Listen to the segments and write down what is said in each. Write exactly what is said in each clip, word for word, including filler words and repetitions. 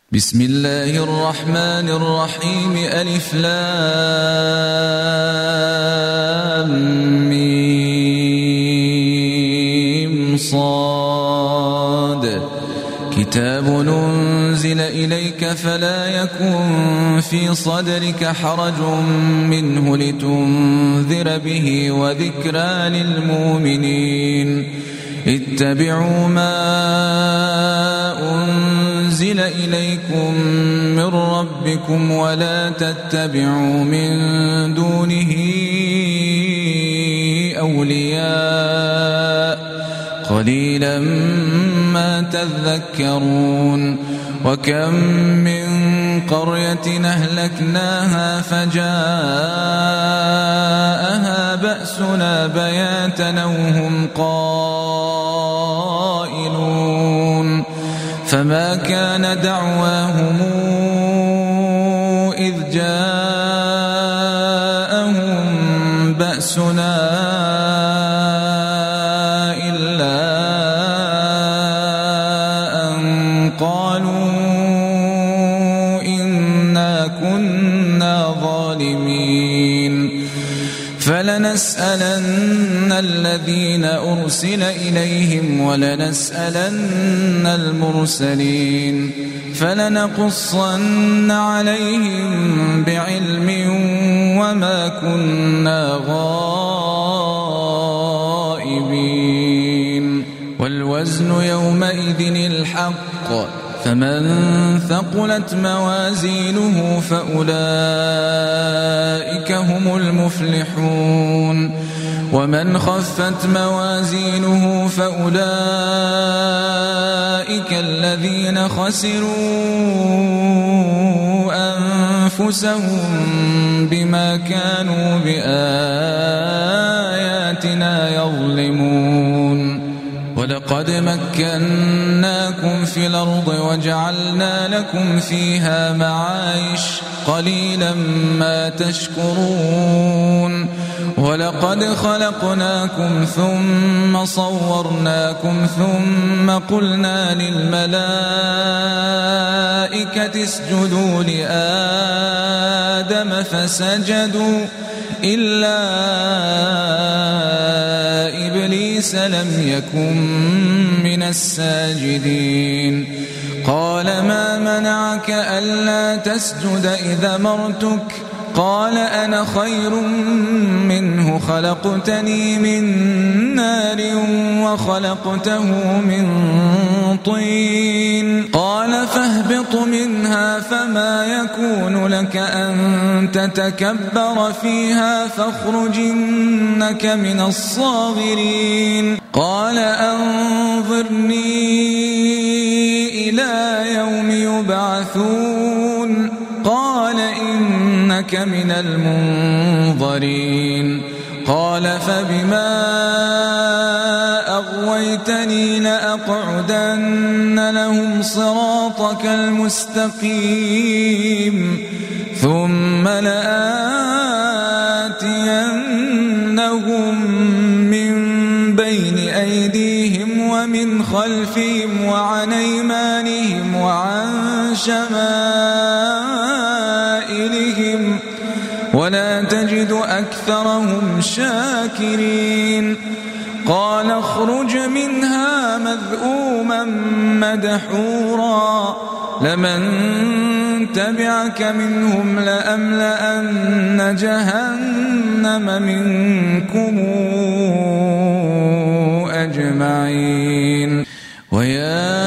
بسم الله الرحمن الرحيم. ألف لام ميم صاد. كتاب أنزل إليك فلا يكن في صدرك حرج منه لتنذر به وذكرى للمؤمنين. اتبعوا ما أنزل إليكم من ربكم ولا تتبعوا من دونه أولياء قليلا ما تذكرون. وكم من قرية أهلكناها فجاءها بأسنا بياتا وهم قائلون. فما كان دعواهم إذ جاءهم بأسنا إلا أن قالوا إنا كنا ظالمين. فلنسألن الذين أرسل إليهم ولنسألن المرسلين. فلنقصن عليهم بعلم وما كنا غائبين. والوزن يومئذ الحق فمن ثقلت موازينه فأولئك هم المفلحون. ومن خفت موازينه فأولئك الذين خسروا أنفسهم بما كانوا بآياتنا يظلمون. ولقد مكناكم في الأرض وجعلنا لكم فيها معايش قليلا ما تشكرون. ولقد خلقناكم ثم صورناكم ثم قلنا للملائكة اسجدوا لآدم فسجدوا إلا إبليس لم يكن من الساجدين. قال ما منعك ألا تسجد إذا أمرتك؟ قال أنا خير منه خلقتني من نار وخلقته من طين. قال فاهبط منها فما يكون لك أن تتكبر فيها فاخرج إنك من الصاغرين. قال أنظرني إلى يوم يبعثون. قال إنك من المنظرين. قال فبما أغويتني لأقعدن لهم صراطك المستقيم ثم لآتينهم من بين أيديهم ومن خلفهم وعن أيمانهم وعن شمائلهم ولا تجد أكثرهم شاكرين. قال اخرج منها مذءوما مدحورا لمن تبعك منهم لأملأن جهنم منكم أجمعين. ويا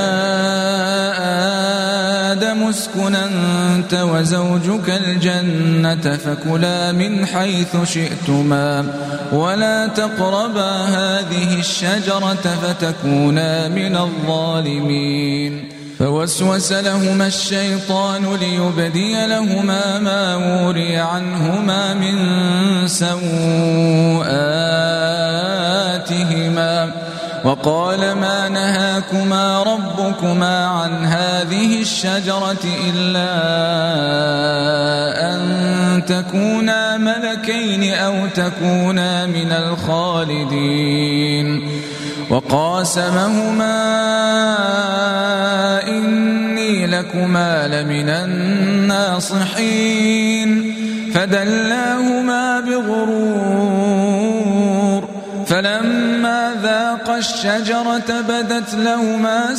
آدم اسكن أنت وزوجك الجنة فكلا من حيث شئتما ولا تقربا هذه الشجرة فتكونا من الظالمين. فوسوس لهما الشيطان ليبدي لهما ما وري عنهما من سوآتهما وقال ما نهاكما ربكما عن هذه الشجرة إلا أن تكونا ملكين أو تكونا من الخالدين. وقاسمهما إني إني لكما لمن الناصحين فدلاهما بغرور فلما ذاقا الشجرة بدت لهما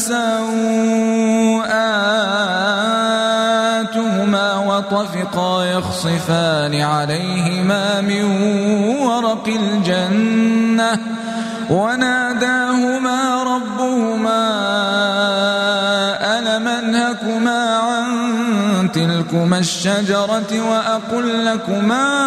سوآتهما وطفقا يخصفان عليهما من ورق الجنة وناداهما ربهما ألم أنهكما عن تلكما الشجرة وأقل لكما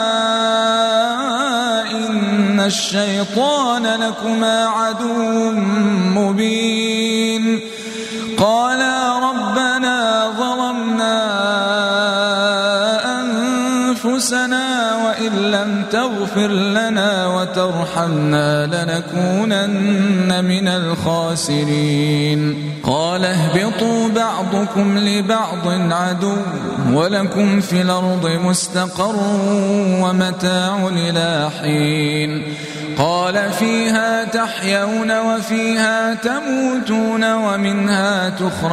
إن الشيطان لكما عدو مبين قالا ربنا ظلمنا أنفسنا وإن لم تغفر لنا وترحمنا لنكونن من الخاسرين قال اهبطوا بعضكم لبعض عدو ولكم في الأرض مستقر ومتاع إلى حين قال فيها تحيون وفيها تموتون ومنها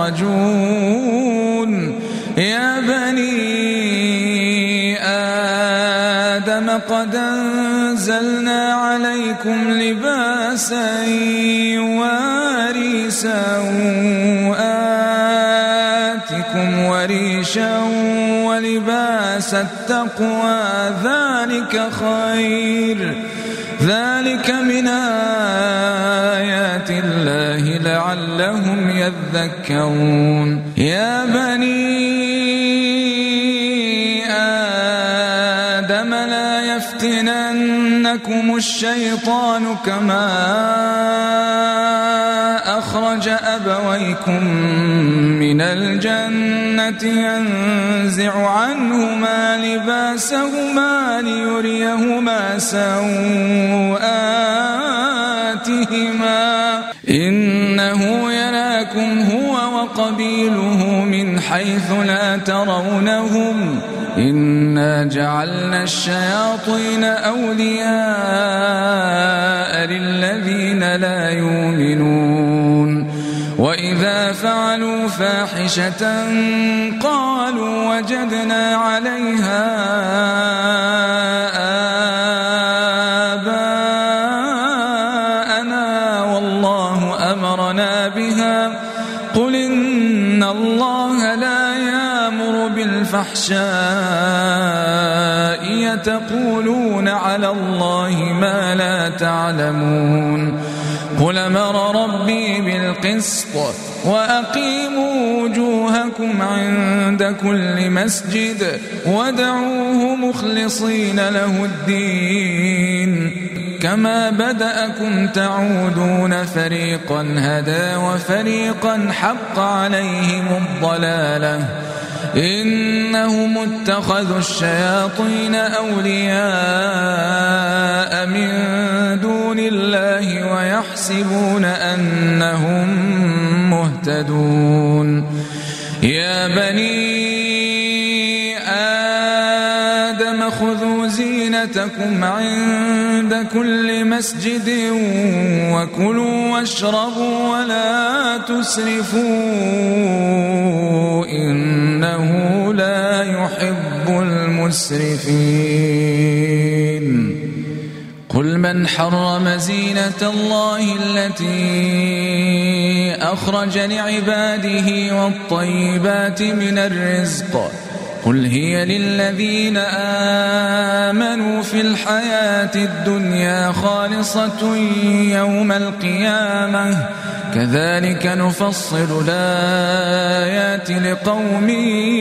تخرجون يا بني آدم قد أنزلنا عليكم لباسا يواري سوآتكم وريشا ولباس التقوى ذلك خير ذلك من آيات الله لعلهم يذكرون يا بني آدم لا يفتننكم الشيطان كما أخرج أبويكم من الجنة ينزع عنهما لباسهما ليريهما سوآتهما إنه يراكم هو وقبيله من حيث لا ترونهم إنا جعلنا الشياطين أولياء للذين لا يؤمنون وإذا فعلوا فاحشة قالوا وجدنا عليها آباءنا والله أمرنا بها قل إن الله لا يأمر بالفحشاء يتقولون على الله ما لا تعلمون قل أمر ربي بالقسط وأقيموا وجوهكم عند كل مسجد وادعوه مخلصين له الدين كما بدأكم تعودون فريقا هدى وفريقا حق عليهم الضلالة إنهم اتخذوا الشياطين أولياء من دون الله ويحسبون أنهم مهتدون يا بني آدم خذوا زينتكم عند كل مسجد وكلوا واشربوا ولا تسرفوا إنه لا يحب المسرفين قل من حرم زينة الله التي أخرج لعباده والطيبات من الرزق قل هي للذين آمنوا في الحياة الدنيا خالصة يوم القيامة كذلك نفصل الآيات لقوم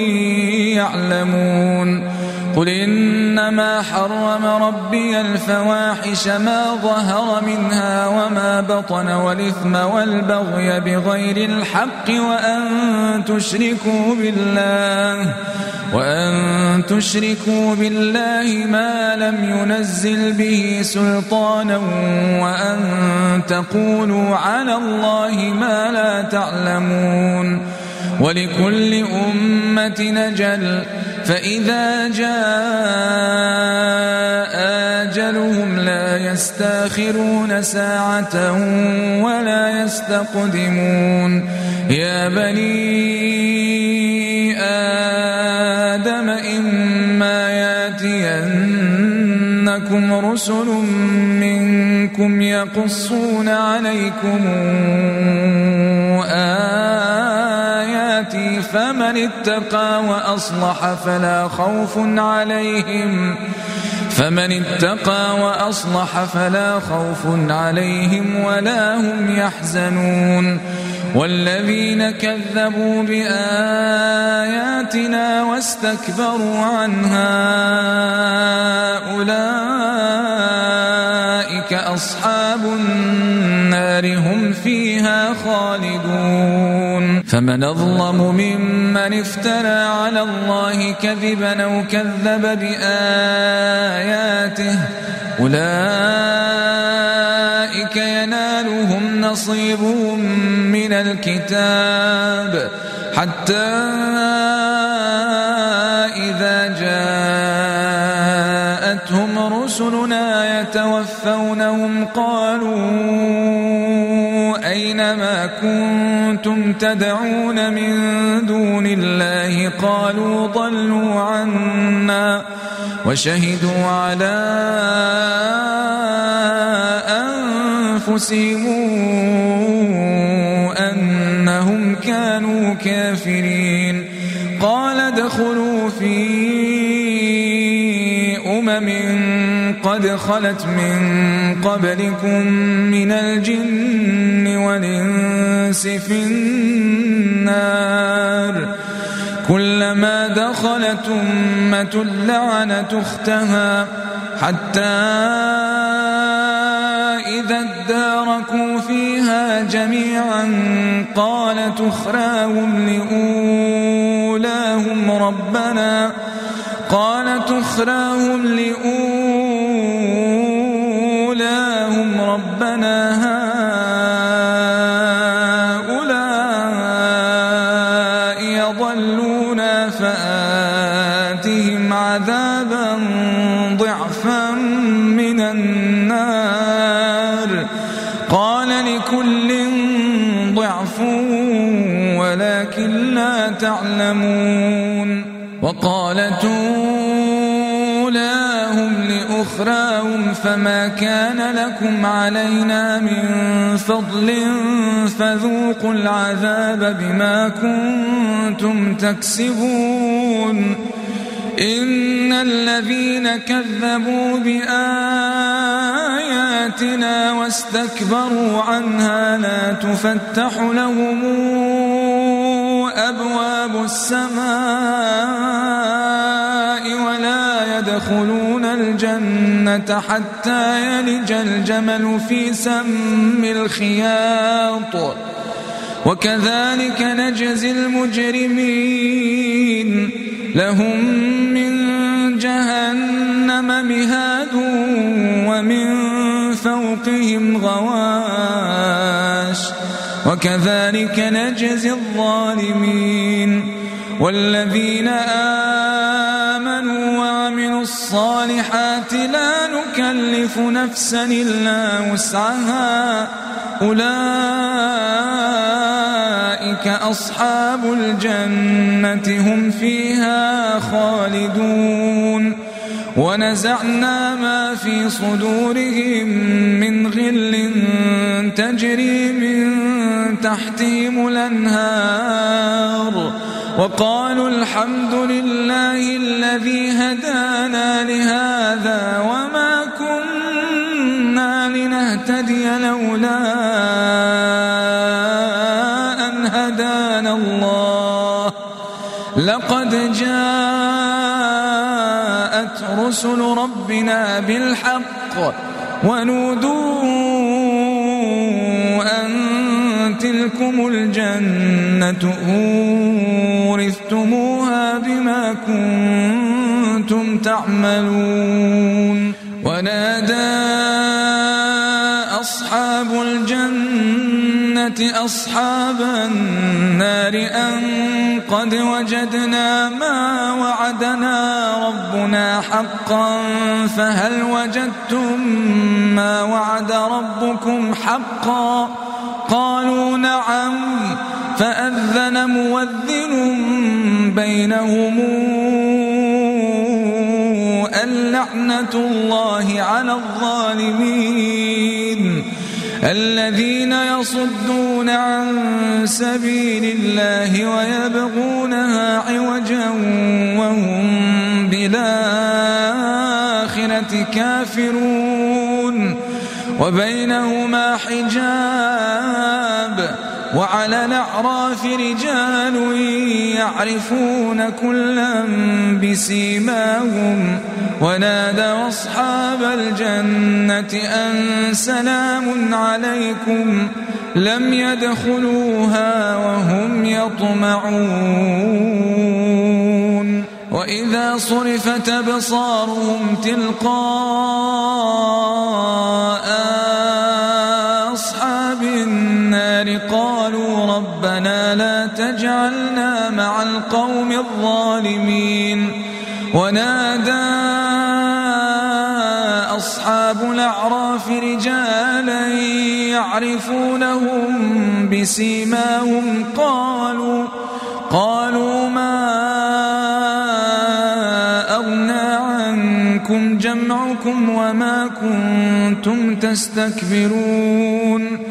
يعلمون قل إنما حرم ربي الفواحش ما ظهر منها وما بطن والإثم والبغي بغير الحق وأن تشركوا بالله وأن تشركوا بالله ما لم ينزل به سلطانا وأن تقولوا على الله ما لا تعلمون ولكل أمة نجل فإذا جاء أجلهم لا يستأخرون ساعة ولا يستقدمون يا بني آدم إما يأتينكم رسل منكم يقصون عليكم آياتي فمن اتقى وأصلح فلا خوف عليهم فمن اتقى وأصلح فلا خوف عليهم ولا هم يحزنون والذين كذبوا بآياتنا واستكبروا عنها أولئك أصحاب النار هم فيها خالدون فمن أظلم ممن افترى على الله كذبا أو كذب بآياته أولئك ينالهم نصيبهم من الكتاب حتى إذا جاءتهم رسلنا يتوفونهم قالوا أين ما كنتم تدعون من دون الله قالوا ضلوا عنا وشهدوا على أنفسهم أنهم كانوا كافرين قال ادخلوا في أمم قد خلت من قبلكم من الجن والإنس في النار كلما دخلت أمة لعنت أختها حتى إذا اداركوا فيها جميعا قالت أخراهم لأولاهم ربنا قالت أخراهم لأولاهم ربنا هؤلاء يضلونا فآتهم عذابا ضعفا من النار قال لكل ضعف ولكن لا تعلمون وقالت أولاهم لأخراهم فما كان لكم علينا من فضل فذوقوا العذاب بما كنتم تكسبون إن الذين كذبوا بآياتنا واستكبروا عنها لا تفتح لهم أبواب السماء ولا يدخلون الجنة حتى يلج الجمل في سم الخياط وكذلك نجزي المجرمين لهم من جهنم مهاد ومن فوقهم غواش وكذلك نجزي الظالمين والذين آمنوا وعملوا الصالحات لا نكلف نفسا إلا وسعها أولئك أصحاب الجنة هم فيها خالدون ونزعنا ما في صدورهم من غل تجري من تحتهم الأنهار وقالوا الحمد لله الذي هدانا لهذا وما كنا لنهتدي لولا أن هدانا الله لقد جاءت رسل ربنا بالحق ونودوا أن تلكم الجنة أورثتموها بما كنتم تعملون ونادى أصحاب الجنة الجنة أصحاب النار أن قد وجدنا ما وعدنا ربنا حقا فهل وجدتم ما وعد ربكم حقا قالوا نعم فأذن مؤذن بينهم اللعنة الله على الظالمين الذين يصدون عن سبيل الله ويبغونها عوجا وهم بالآخرة كافرون وبينهما حجاب وعلى الأعراف رجال يعرفون كلا بسيماهم ونادوا أصحاب الجنة أن سلام عليكم لم يدخلوها وهم يطمعون وإذا صرفت أبصارهم تلقاء أصحاب النار قالوا ربنا لا تجعلنا مع القوم الظالمين ونادى أصحاب الأعراف رجالا يعرفونهم بسيماهم قالوا قالوا ما أغنى عنكم جمعكم وما كنتم تستكبرون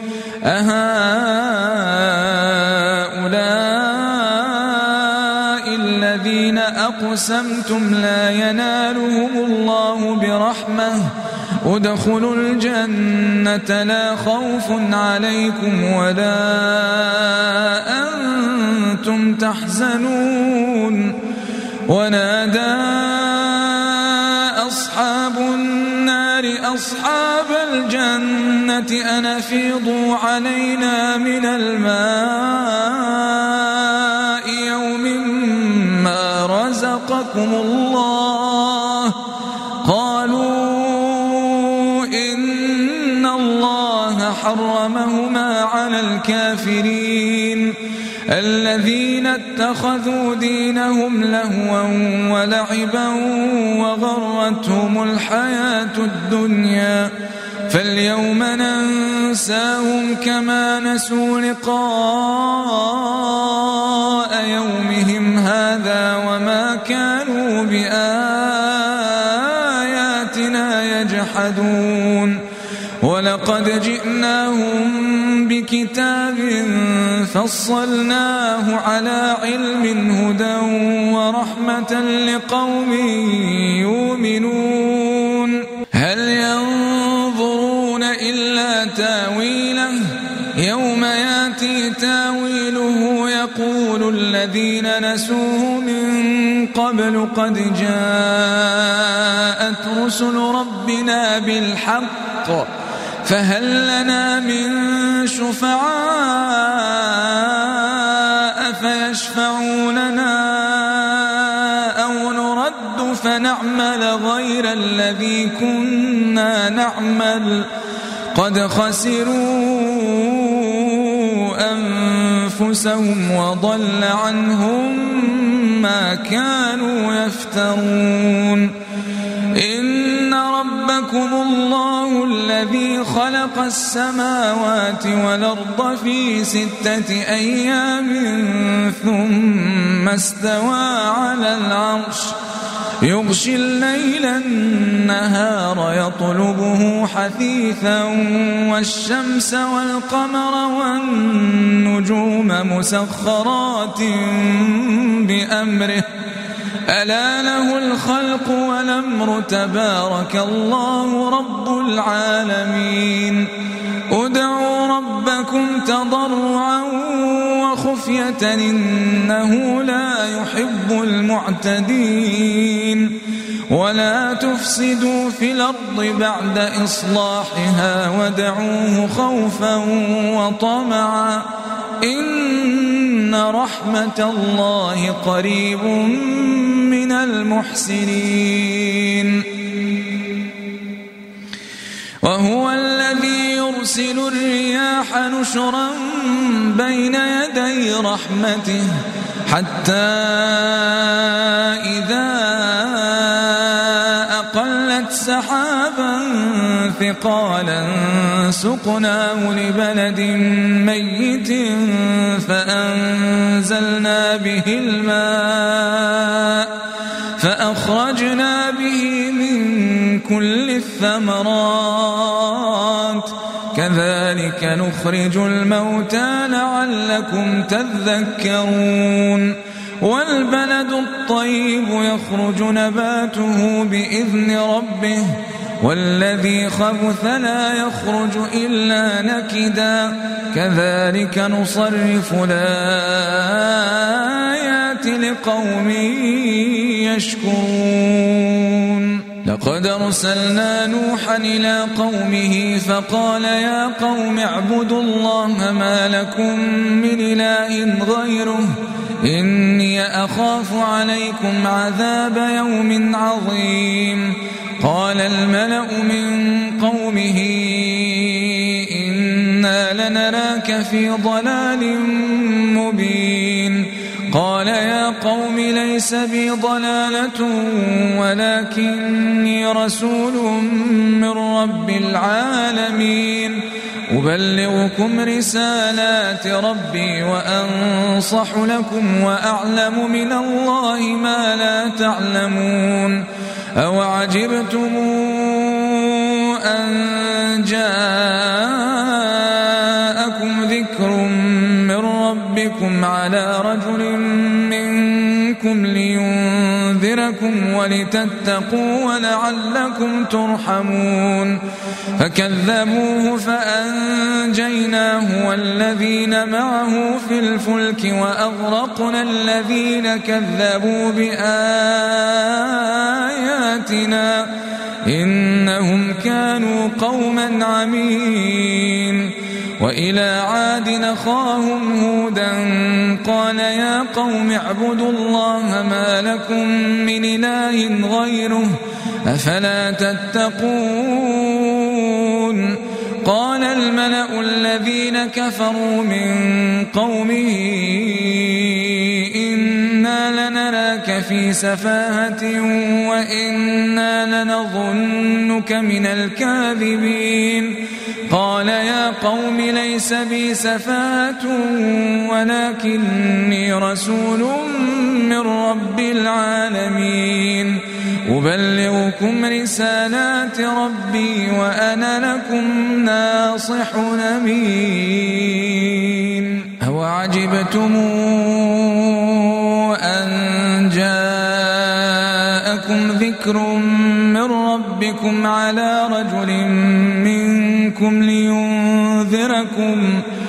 أهؤلاء الذين أقسمتم لا ينالهم الله برحمة ادخلوا الجنة لا خوف عليكم ولا أنتم تحزنون ونادى أصحاب النار أصحاب الجنة أن أفيضوا علينا من الماء يوم ما رزقكم الله قالوا إن الله حرمهما على الكافرين الذين اتخذوا دينهم لهوا ولعبا وغرتهم الحياة الدنيا فاليوم ننساهم كما نسوا لقاء يومهم هذا وما كانوا بآياتنا يجحدون ولقد جئناهم بكتاب فصلناه على علم هدى ورحمة لقوم يؤمنون هل ينظرون إلا تاويله يوم ياتي تاويله يقول الذين نسوه من قبل قد جاءت رسل ربنا بالحق فهل لنا من شفعاء فيشفعوا لنا أو نرد فنعمل غير الذي كنا نعمل قد خسروا أنفسهم وضل عنهم ما كانوا يفترون إن ربكم الله الذي خلق السماوات والأرض في ستة أيام ثم استوى على العرش يغشي الليل النهار يطلبه حثيثا والشمس والقمر والنجوم مسخرات بأمره ألا له الخلق والأمر تبارك الله رب العالمين ادعوا ربكم تضرعا وخفية إنه لا يحب المعتدين ولا تفسدوا في الأرض بعد إصلاحها ودعوه خوفا وطمعا إن رحمة الله قريب من المحسنين وهو الذي يرسل الرياح نشرا بين يدي رحمته حتى إذا أقلت سحابا ثقالا سقناه لبلد ميت فأنزلنا به الماء فأخرجنا به من كل الثمرات كذلك نخرج الموتى لعلكم تذكرون والبلد الطيب يخرج نباته بإذن ربه والذي خبث لا يخرج إلا نكدا كذلك نصرف الآيات لقوم يشكرون لقد أرسلنا نوحا إلى قومه فقال يا قوم اعبدوا الله ما لكم من إله غيره إني أخاف عليكم عذاب يوم عظيم قال الملأ من قومه إنا لنراك في ضلال مبين قال يا قوم ليس بي ضلالة ولكني رسول من رب العالمين أبلغكم رسالات ربي وأنصح لكم وأعلم من الله ما لا تعلمون أوعجبتم أن جاءكم ذكر من ربكم على رجل منكم لينذركم ولتتقوا ولعلكم ترحمون فكذبوه فأنجيناه والذين معه في الفلك وأغرقنا الذين كذبوا بآياتنا إنهم كانوا قوما عمين وإلى عاد أخاهم هودا قال يا قوم اعبدوا الله ما لكم من إله غيره أفلا تتقون قال الملأ الذين كفروا من قومه إنا لنراك في سفاهة وإنا لنظنك من الكاذبين قال يا قوم ليس بي سفاهة ولكني رسول من رب العالمين أبلغكم رسالات ربي وأنا لكم ناصح أمين أوعجبتم أن جاءكم ذكر من ربكم على رجل منكم لينذركم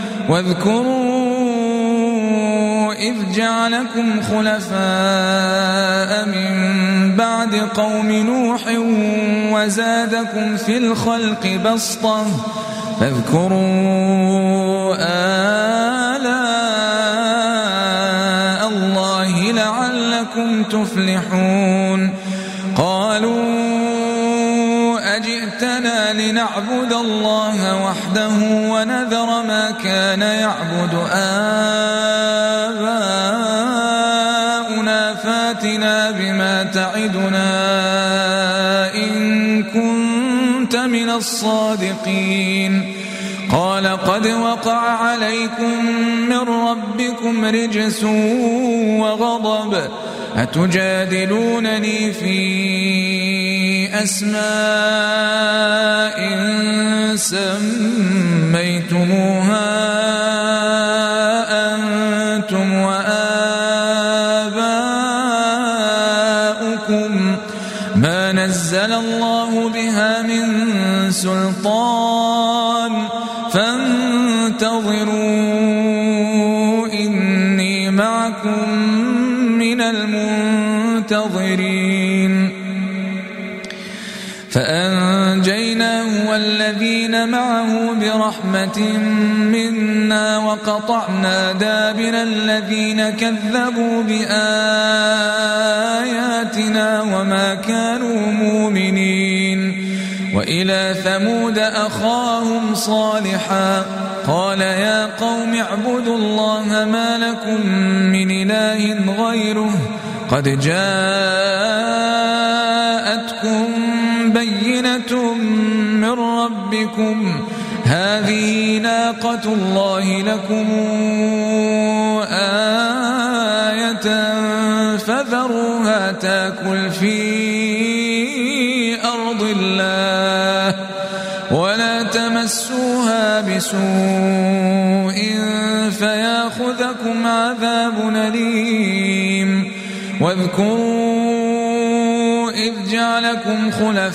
واذكروا إذ جعلكم خلفاء من بعد قوم نوح وزادكم في الخلق بسطة فاذكروا آلاء الله لعلكم تفلحون قالوا أجئتنا لنعبد الله وحده ونذر ما كان يعبد آباؤنا فاتنا بما تعدنا إن كنت من الصادقين قال قد وقع عليكم من ربكم رجس وغضب أتجادلونني في أسماء سميتموها أنتم وآباؤكم ما نزل الله بها من سلطان فانتظروا إني معكم من المنتظرين فأنجيناه والذين معه برحمة منا وقطعنا دابر الذين كذبوا بآياتنا وما كانوا مؤمنين وإلى ثمود أخاهم صالحا قال يا قوم اعبدوا الله ما لكم من إله غيره قد جاءتكم بينة من ربكم هذه ناقة الله لكم آية فذروها تأكل في أرض الله ولا تمسوها بسوء فياخذكم عذاب أليم واذكروا إذ جعلكم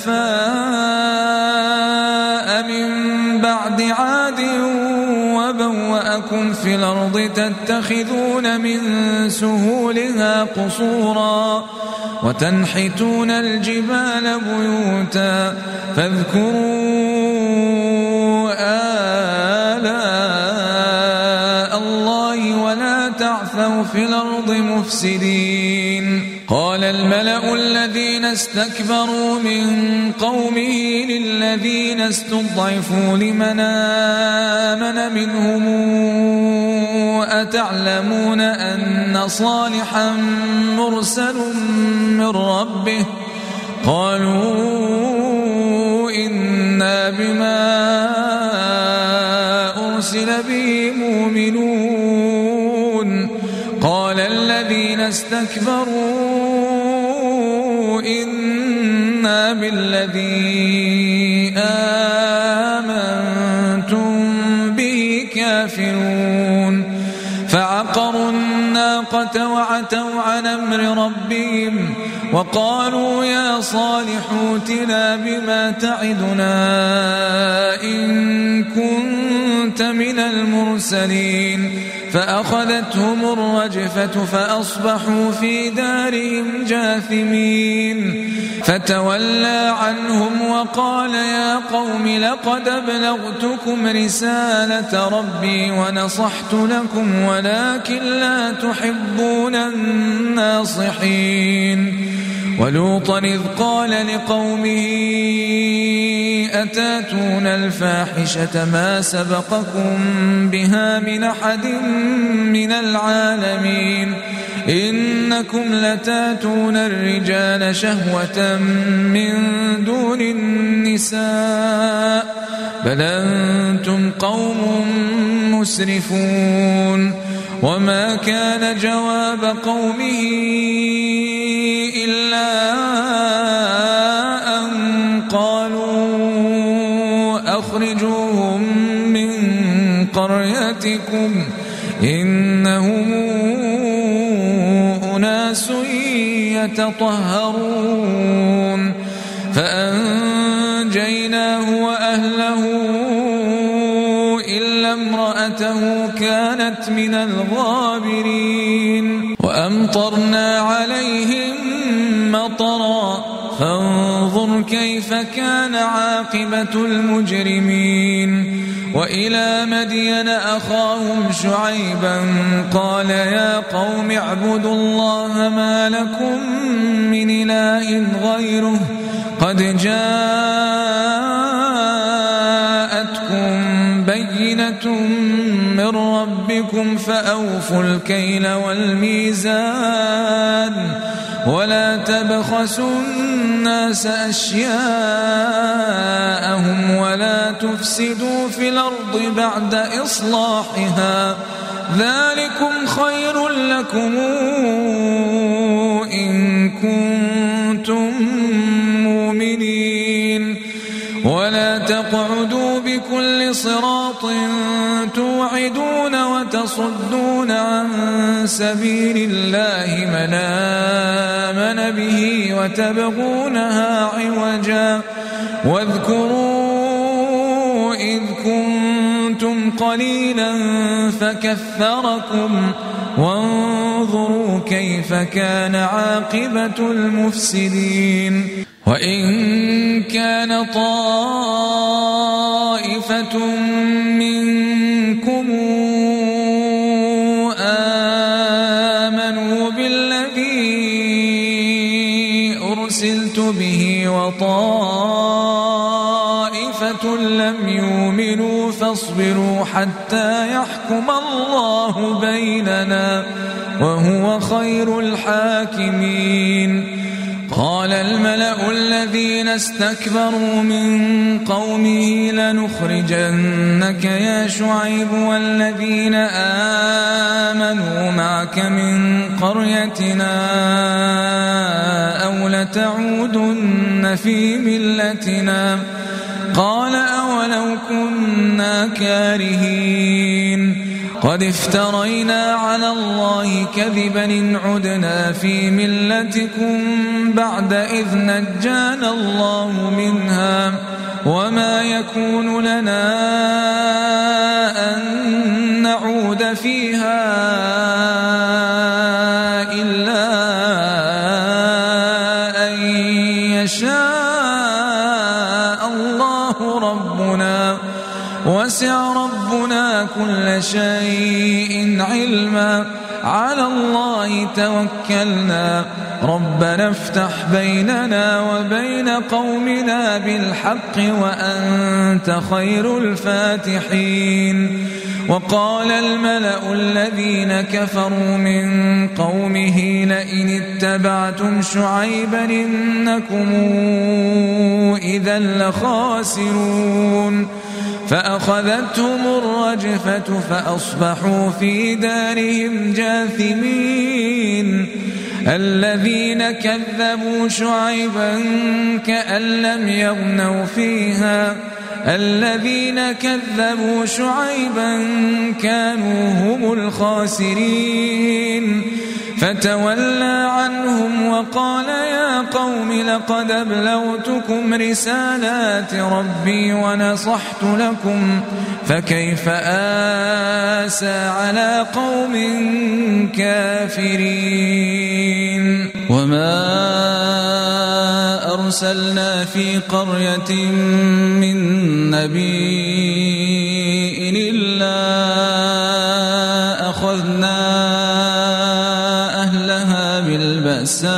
خلفاء من بعد عاد وبوأكم في الأرض تتخذون من سهولها قصورا وتنحتون الجبال بيوتا فاذكروا آلاء الله ولا تعثوا في الأرض مفسدين قال الملأ الذين استكبروا من قومه للذين استضعفوا لمن آمن منهم أتعلمون أن صالحا مرسل من ربه قالوا إنا بما أرسل به مؤمنون قال الذين استكبروا إنا بالذي آمنتم به كافرون فعقروا الناقة وعتوا عن أمر ربهم وقالوا يا صالح ائتنا بما تعدنا إن كنت من المرسلين فأخذتهم الرجفة فأصبحوا في دارهم جاثمين فتولى عنهم وقال يا قوم لقد أبلغتكم رسالة ربي ونصحت لكم ولكن لا تحبون الناصحين ولوطا إذ قال لقومه أتاتون الفاحشة ما سبقكم بها من أحد من العالمين إنكم لتاتون الرجال شهوة من دون النساء بل أنتم قوم مسرفون وما كان جواب قومه إلا أن قالوا أخرجوهم من قريتكم إنهم أناس يتطهرون فأنجيناه وأهله إلا امرأته كانت من الغابرين وأمطرنا عليهم مطرا فانظر كيف كان عاقبة المجرمين وإلى مدين أخاهم شعيبا قال يا قوم اعبدوا الله ما لكم من إله غيره قد جاءتكم بينة من ربكم فأوفوا الكيل والميزان ولا تبخسوا الناس أشياءهم ولا تفسدوا في الأرض بعد إصلاحها ذلكم خير لكم إن كنتم مؤمنين ولا تقعدوا بكل صراط توعدون وتصدون عن سبيل الله من آمن به وتبغونها عوجا واذكروا إذ كنتم قليلا فكثركم وانظروا كيف كان عاقبة المفسدين وإن كان طائفة منكم آمنوا بالذي أرسلت به وطائفة طائفة لم يؤمنوا فاصبروا حتى يحكم الله بيننا وهو خير الحاكمين. قال الملأ الذين استكبروا من قومه لنخرجنك يا شعيب والذين آمنوا معك من قريتنا أو لتعودن في ملتنا. قال أولو كنا كارهين قد افترينا على الله كذبا إن عدنا في ملتكم بعد إذ نجانا الله منها وما يكون لنا أن نعود فيها إلا أن يشاء الله ربنا وسع ربنا كل شيء علما على الله توكلنا ربنا افتح بيننا وبين قومنا بالحق وأنت خير الفاتحين. وقال الملأ الذين كفروا من قومه لئن اتبعتم شعيبا إنكم إذا لخاسرون فأخذتهم الرجفة فأصبحوا في دارهم جاثمين. الذين كذبوا شعيبا كأن لم يغنوا فيها الذين كذبوا شعيبا كانوا هم الخاسرين. فتولى عنهم وقال يا قوم لقد أبلغتكم رسالات ربي ونصحت لكم فكيف آسى على قوم كافرين. وما أرسلنا في قرية من نبي إلا أخذنا أهلها بالبأساء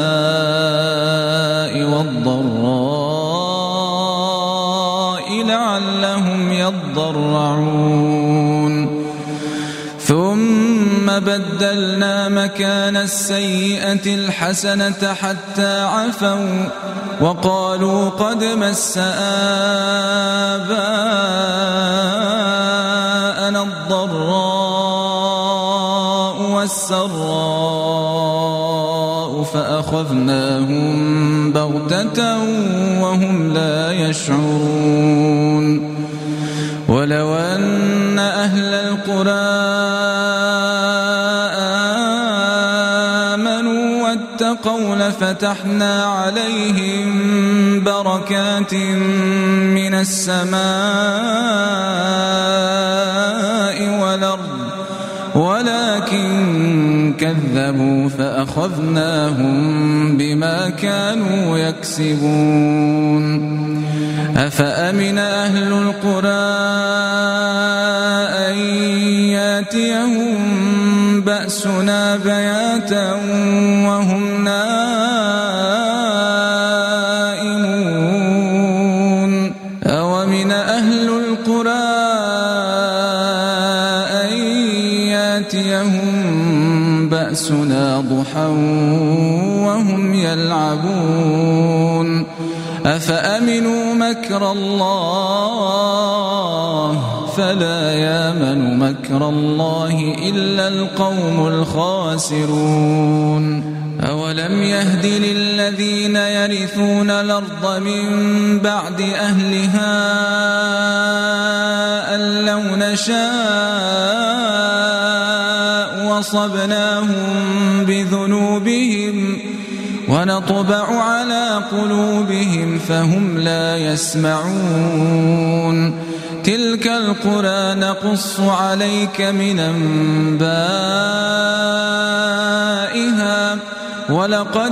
والضراء لعلهم يضرعون. ثم بدلنا مكان السيئة الحسنة حتى عفوا وقالوا قد مس آباءنا الضراء والسراء فأخذناهم بغتة وهم لا يشعرون. ولو أن أهل القرى آمنوا واتقوا لفتحنا عليهم بركات من السماء والأرض ولكن كذبوا فأخذناهم بما كانوا يكسبون. أفأمن أهل القرى أن ياتيهم بأسنا بياتا وهم نائمون. أومن أهل القرى أن ياتيهم بأسنا ضحى وهم يلعبون. أفأمنوا مكر الله فلا يامن مكر الله إلا القوم الخاسرون. أولم يهد للذين يرثون الأرض من بعد أهلها أن لو نشاء وصبناهم بذنوبهم ونطبع على قلوبهم فهم لا يسمعون. تلك القرى نقص عليك من أنبائها ولقد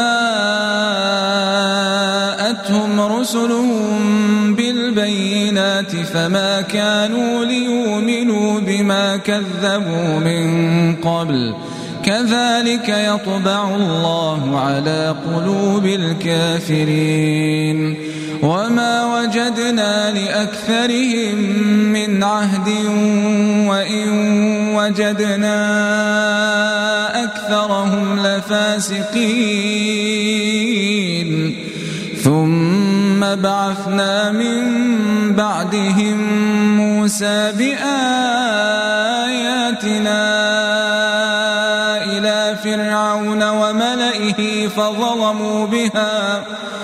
جاءتهم رسلهم بالبينات فما كانوا ليؤمنوا بما كذبوا من قبل كذلك يطبع الله على قلوب الكافرين وما وجدنا لأكثرهم من عهد وإن وجدنا أكثرهم لفاسقين ثم بعثنا من بعدهم موسى بآياتنا إلى فرعون وملئه فظلموا بها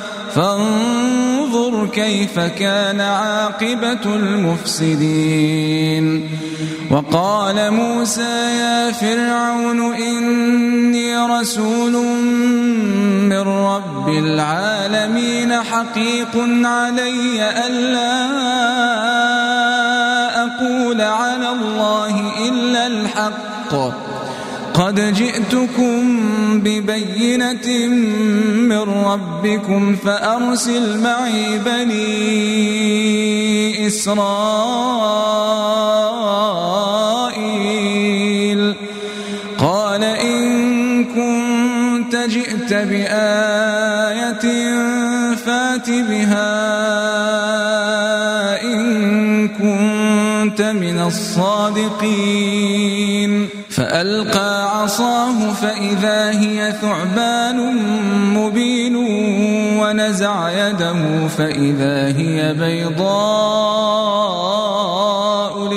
فانظر كيف كان عاقبة المفسدين وقال موسى يا فرعون إني رسول من رب العالمين حقيق علي ألا أقول على الله إلا الحق قد جئتكم ببينة من ربكم فأرسل معي بني إسرائيل قال إن كنت جئت بآية فات بها إن كنت من الصادقين فألقى عصاه فإذا هي ثعبان مبين ونزع يده فإذا هي بيضاء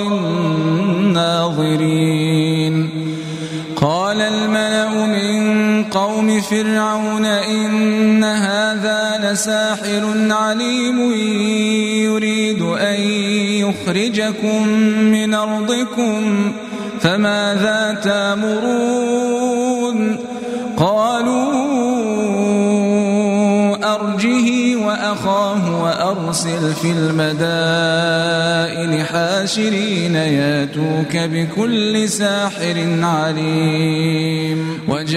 للناظرين قال الملأ من قوم فرعون إن هذا لساحر عليم يريد أن يخرجكم من أرضكم فماذا تأمرون قالوا أرجه وأخاه وأرسل في المدائن حاشرين ياتوك بكل ساحر عليم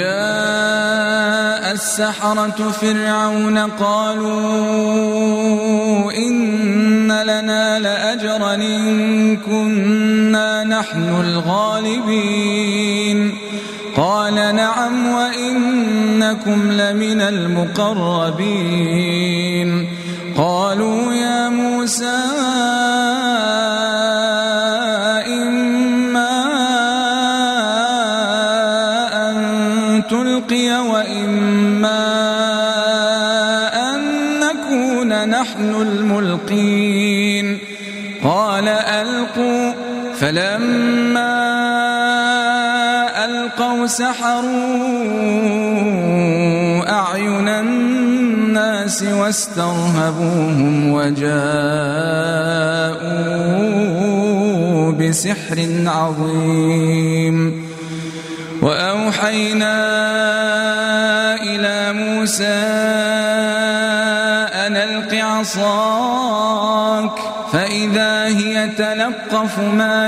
وجاء السحرة فرعون قالوا إن لنا لأجرا إن كنا نحن الغالبين قال نعم وإنكم لمن المقربين قالوا يا موسى إما أن تلقي وإما أن نكون نحن الملقين قال ألقوا فلما ألقوا سحروا أعين الناس واسترهبوهم وجاءوا بسحر عظيم وأوحينا إلى موسى أن ألق عصاك فإذا هي تلقف ما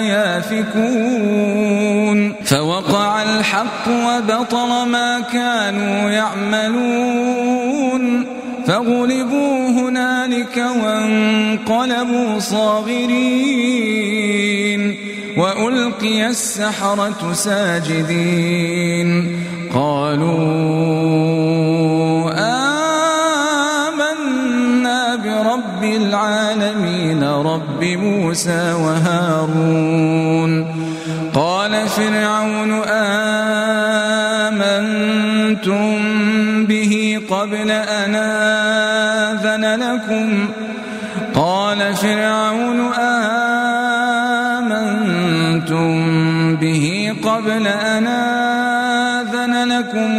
يافكون فوقع الحق وبطل ما كانوا يعملون فغلبوا هنالك وانقلبوا صاغرين وألقي السحرة ساجدين قالوا آمنا برب العالمين رب موسى وهارون قال فرعون آمنتم به قبل أن آذن لكم قال فرعون آمنتم به قبل أن آذن لكم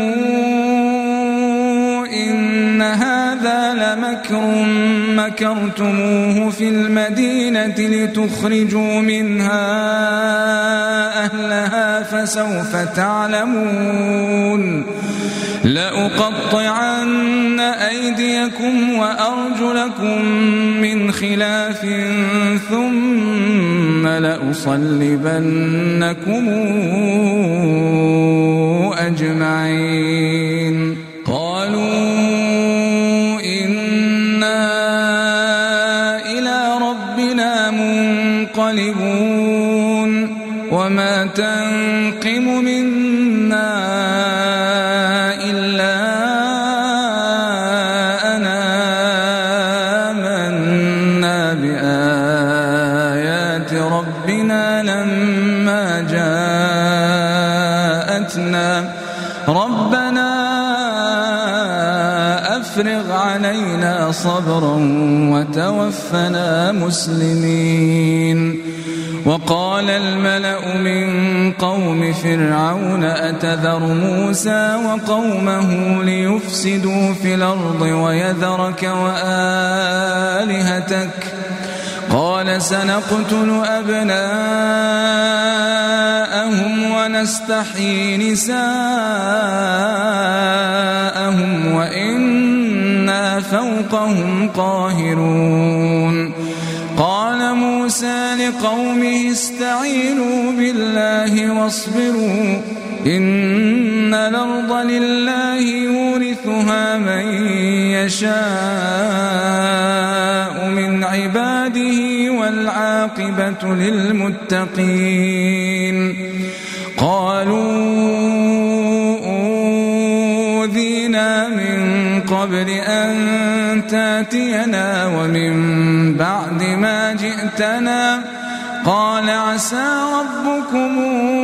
إن هذا لمكر مكرتموه في المدينة لتخرجوا منها أهلها فسوف تعلمون لأقطعن أيديكم وأرجلكم من خلاف ثم لأصلبنكم أجمعين قالوا إنا إلى ربنا منقلبون وما تنقم منا أفرغ علينا صبرا وتوفنا مسلمين. وقال الملأ من قوم فرعون أتذر موسى وقومه ليفسدوا في الأرض ويذرك وآلهتك قال سنقتل أبناءهم ونستحيي نساءهم وإنا فوقهم قاهرون. قال موسى لقومه استعينوا بالله واصبروا إن الأرض لله يورثها من يشاء من عباده والعاقبة للمتقين. قالوا أوذينا من قبل أن تاتينا ومن بعد ما جئتنا قال عسى ربكم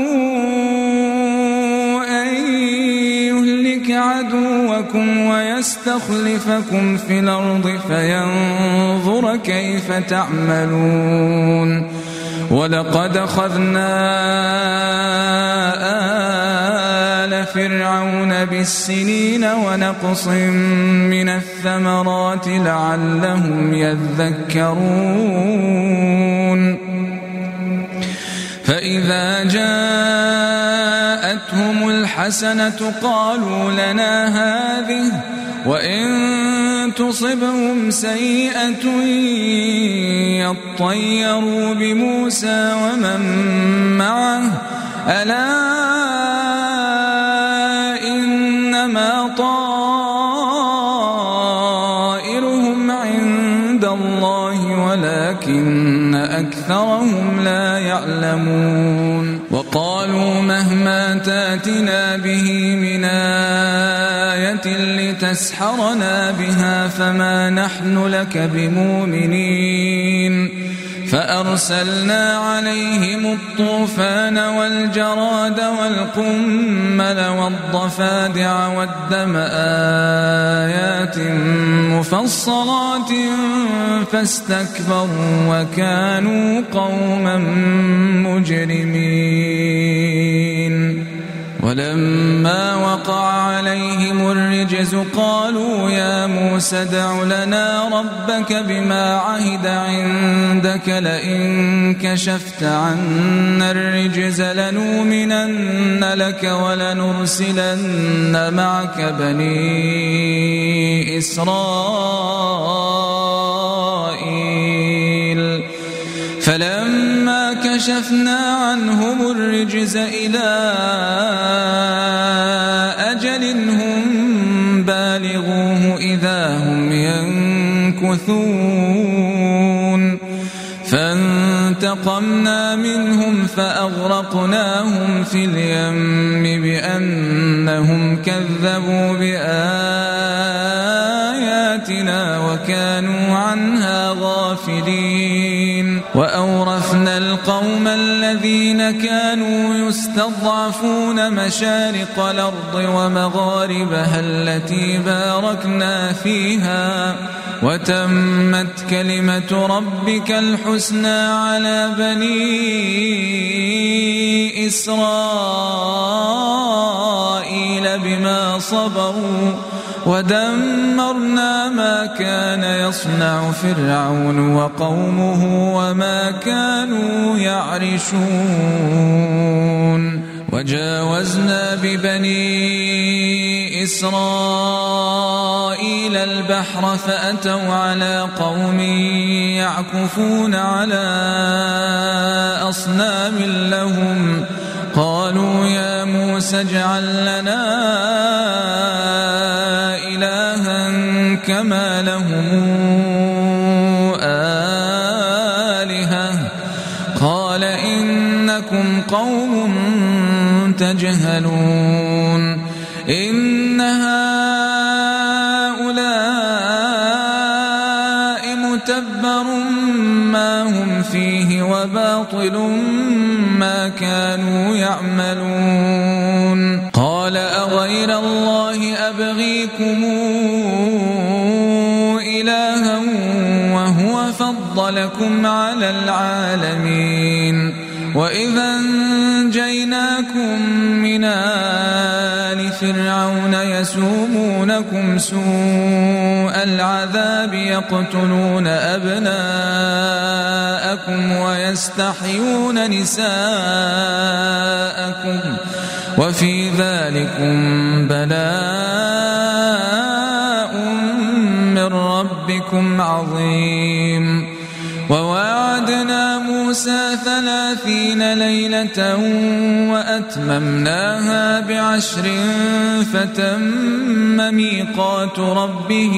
أن يهلك عدوكم ويستخلفكم في الأرض فينظر كيف تعملون. ولقد أخذنا آل فرعون بالسنين ونقص من الثمرات لعلهم يذكرون. فإذا جاءتهم الحسنة قالوا لنا هذه وإن تصبهم سيئة يطيروا بموسى ومن معه ألا إنما طائرهم عند الله ولكن أكثرهم لا يعلمون. وقالوا مهما تاتنا به من آية لتسحرنا بها فما نحن لك بمؤمنين. فأرسلنا عليهم الطوفان والجراد والقمل والضفادع والدم آيات مفصلات فاستكبروا وكانوا قوما مجرمين. ولما وقع عليهم الرجز قالوا يا موسى ادع لنا ربك بما عهد عندك لئن كشفت عنا الرجز لنؤمنن لك ولنرسلن معك بني إسرائيل. فلما كشفنا عنهم الرجز إلى أجل هم بالغوه إذا هم ينكثون. فانتقمنا منهم فأغرقناهم في اليم بأنهم كذبوا بآياتنا وكانوا عنها غافلين. وأورثنا القوم الذين كانوا يستضعفون مشارق الأرض ومغاربها التي باركنا فيها وتمت كلمة ربك الحسنى على بني إسرائيل بما صبروا ودمرنا ما كان يصنع فرعون وقومه وما كانوا يعرشون. وجاوزنا ببني إسرائيل البحر فأتوا على قوم يعكفون على أصنام لهم قالوا يا موسى اجعل لنا إلها كما لهم آلهة قال إنكم قوم تجهلون. إن هؤلاء متبر ما هم فيه وباطل ما كانوا يعملون. قال أغير الله أبغيكم إلها وهو فضلكم على العالمين وإذا أنجيناكم من آل فرعون يسومونكم سوء العذاب يقتلون أبناءكم ويستحيون نساءكم وفي ذلكم بلاء من ربكم عظيم. وواعدنا موسى ثلاثين ليلة وأتممناها بعشر فتم ميقات ربه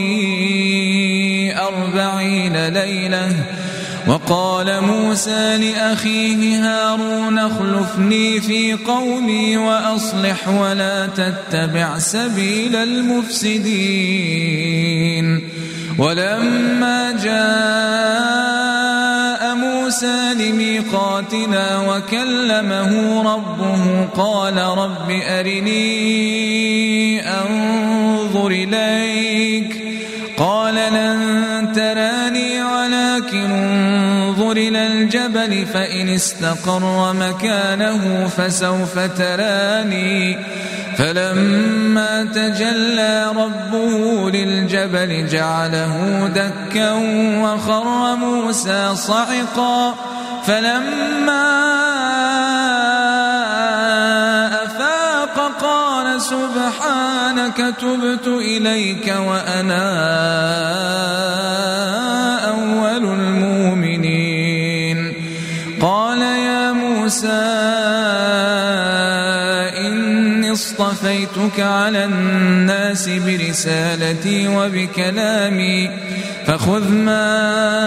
أربعين ليلة. وقال موسى لأخيه هارون اخلفني في قومي وأصلح ولا تتبع سبيل المفسدين. ولما جاء موسى لميقاتنا وكلمه ربه قال رب أرني أنظر إليك قال لن تراني ولكن انظر إلى الجبل فإن استقر مكانه فسوف تراني. فلما تجلى ربه للجبل جعله دكا وخر موسى صعقا. فلما أفاق قال سبحانك تبت إليك وأنا أول المؤمنين. قال يا موسى اصطفيتك على الناس برسالتي وبكلامي فخذ ما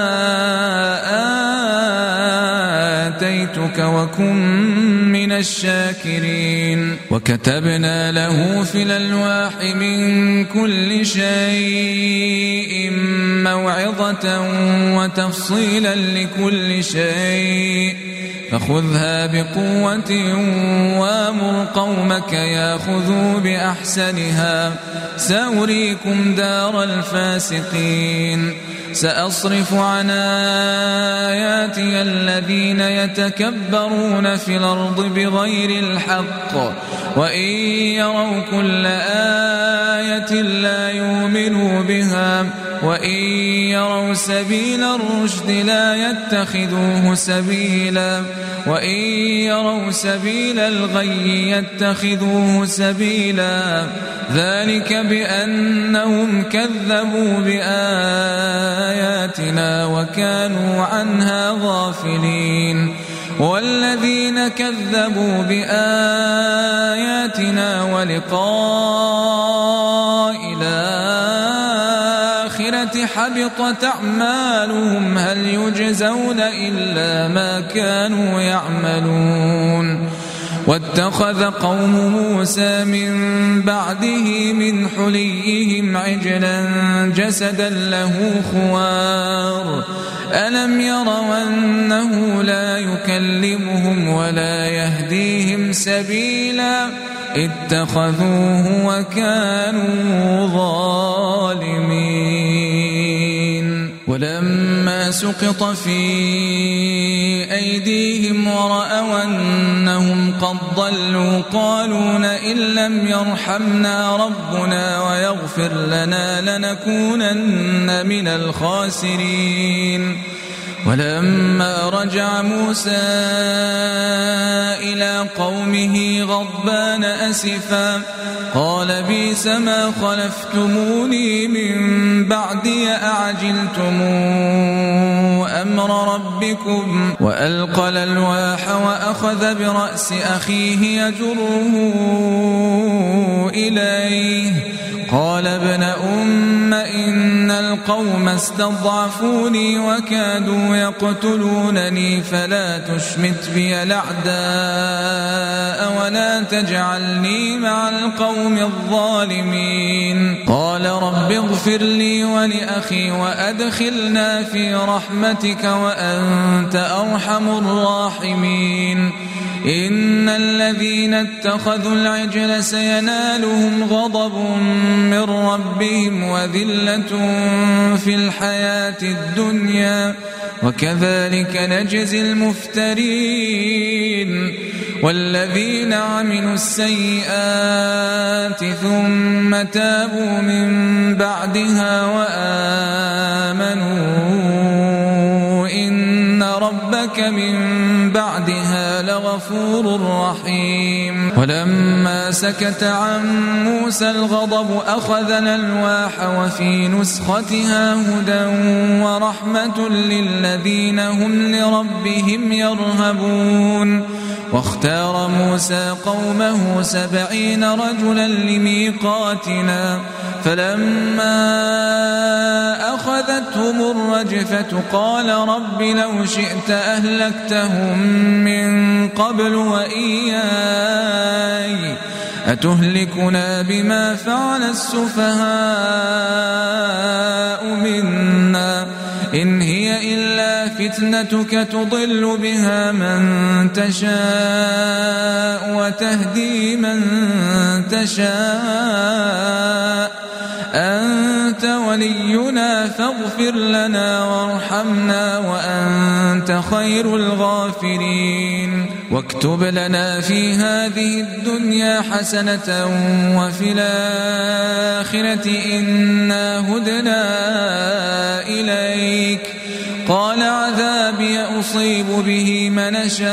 آتيتك وكن من الشاكرين. وكتبنا له في الألواح من كل شيء موعظة وتفصيلا لكل شيء فخذها بقوة وامر قومك ياخذوا بأحسنها سأريكم دار الفاسقين. سأصرف عن آياتي الذين يتكبرون في الأرض بغير الحق وإن يروا كل آية لا يؤمنوا بها وإن يروا سبيل الرشد لا يتخذوه سبيلا وإن يروا سبيل الغي يتخذوه سبيلا. ذلك بأنهم كذبوا بآياتنا وكانوا عنها غافلين. والذين كذبوا بآياتنا ولقاء الآخرة حبطت أعمالهم هل يجزون إلا ما كانوا يعملون. واتخذ قوم موسى من بعده من حليهم عجلا جسدا له خوار ألم يروا أنه لا يكلمهم ولا يهديهم سبيلا اتخذوه وكانوا ظالمين. ولما سقط في أيديهم ورأوا أنهم قد ضلوا قالوا لئن لم يرحمنا ربنا ويغفر لنا لنكونن من الخاسرين. ولما رجع موسى إلى قومه غضبان أسفا قال بئس ما خلفتموني من بعدي أعجلتم أمر ربكم. وألقى الألواح وأخذ برأس أخيه يجره إليه قال ابن أم إن القوم استضعفوني وكادوا يقتلونني فلا تشمت بي الأعداء ولا تجعلني مع القوم الظالمين. قال رب اغفر لي ولأخي وأدخلنا في رحمتك وأنت أرحم الراحمين. إن الذين اتخذوا العجل سينالهم غضب من ربهم وذلة في الحياة الدنيا وكذلك نجزي المفترين والذين عملوا السيئات ثم تابوا من بعدها وآمنوا إن ربك من بعدها لغفور رحيم ولما سكت عن موسى الغضب أخذنا الألواح وفي نسختها هدى ورحمة للذين هم لربهم يرهبون واختار موسى قومه سبعين رجلا لميقاتنا فلما أخذتهم الرجفة قال رب لو شئت أهلكتهم من قبل وإياي أتهلكنا بما فعل السفهاء منا إن هي إلا فتنتك تضل بها من تشاء وتهدي من تشاء أنت ولينا فاغفر لنا وارحمنا وأنت خير الغافرين واكتب لنا في هذه الدنيا حسنة وفي الآخرة إنا هدنا إليك قال عذابي أصيب به من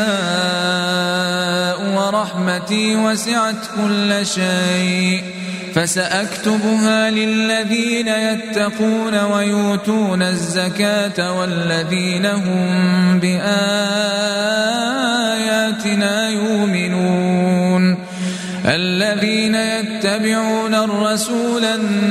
أشاء ورحمتي وسعت كل شيء فسأكتبها للذين يتقون ويؤتون الزكاة والذين هم بآياتنا يؤمنون الذين يتبعون الرسول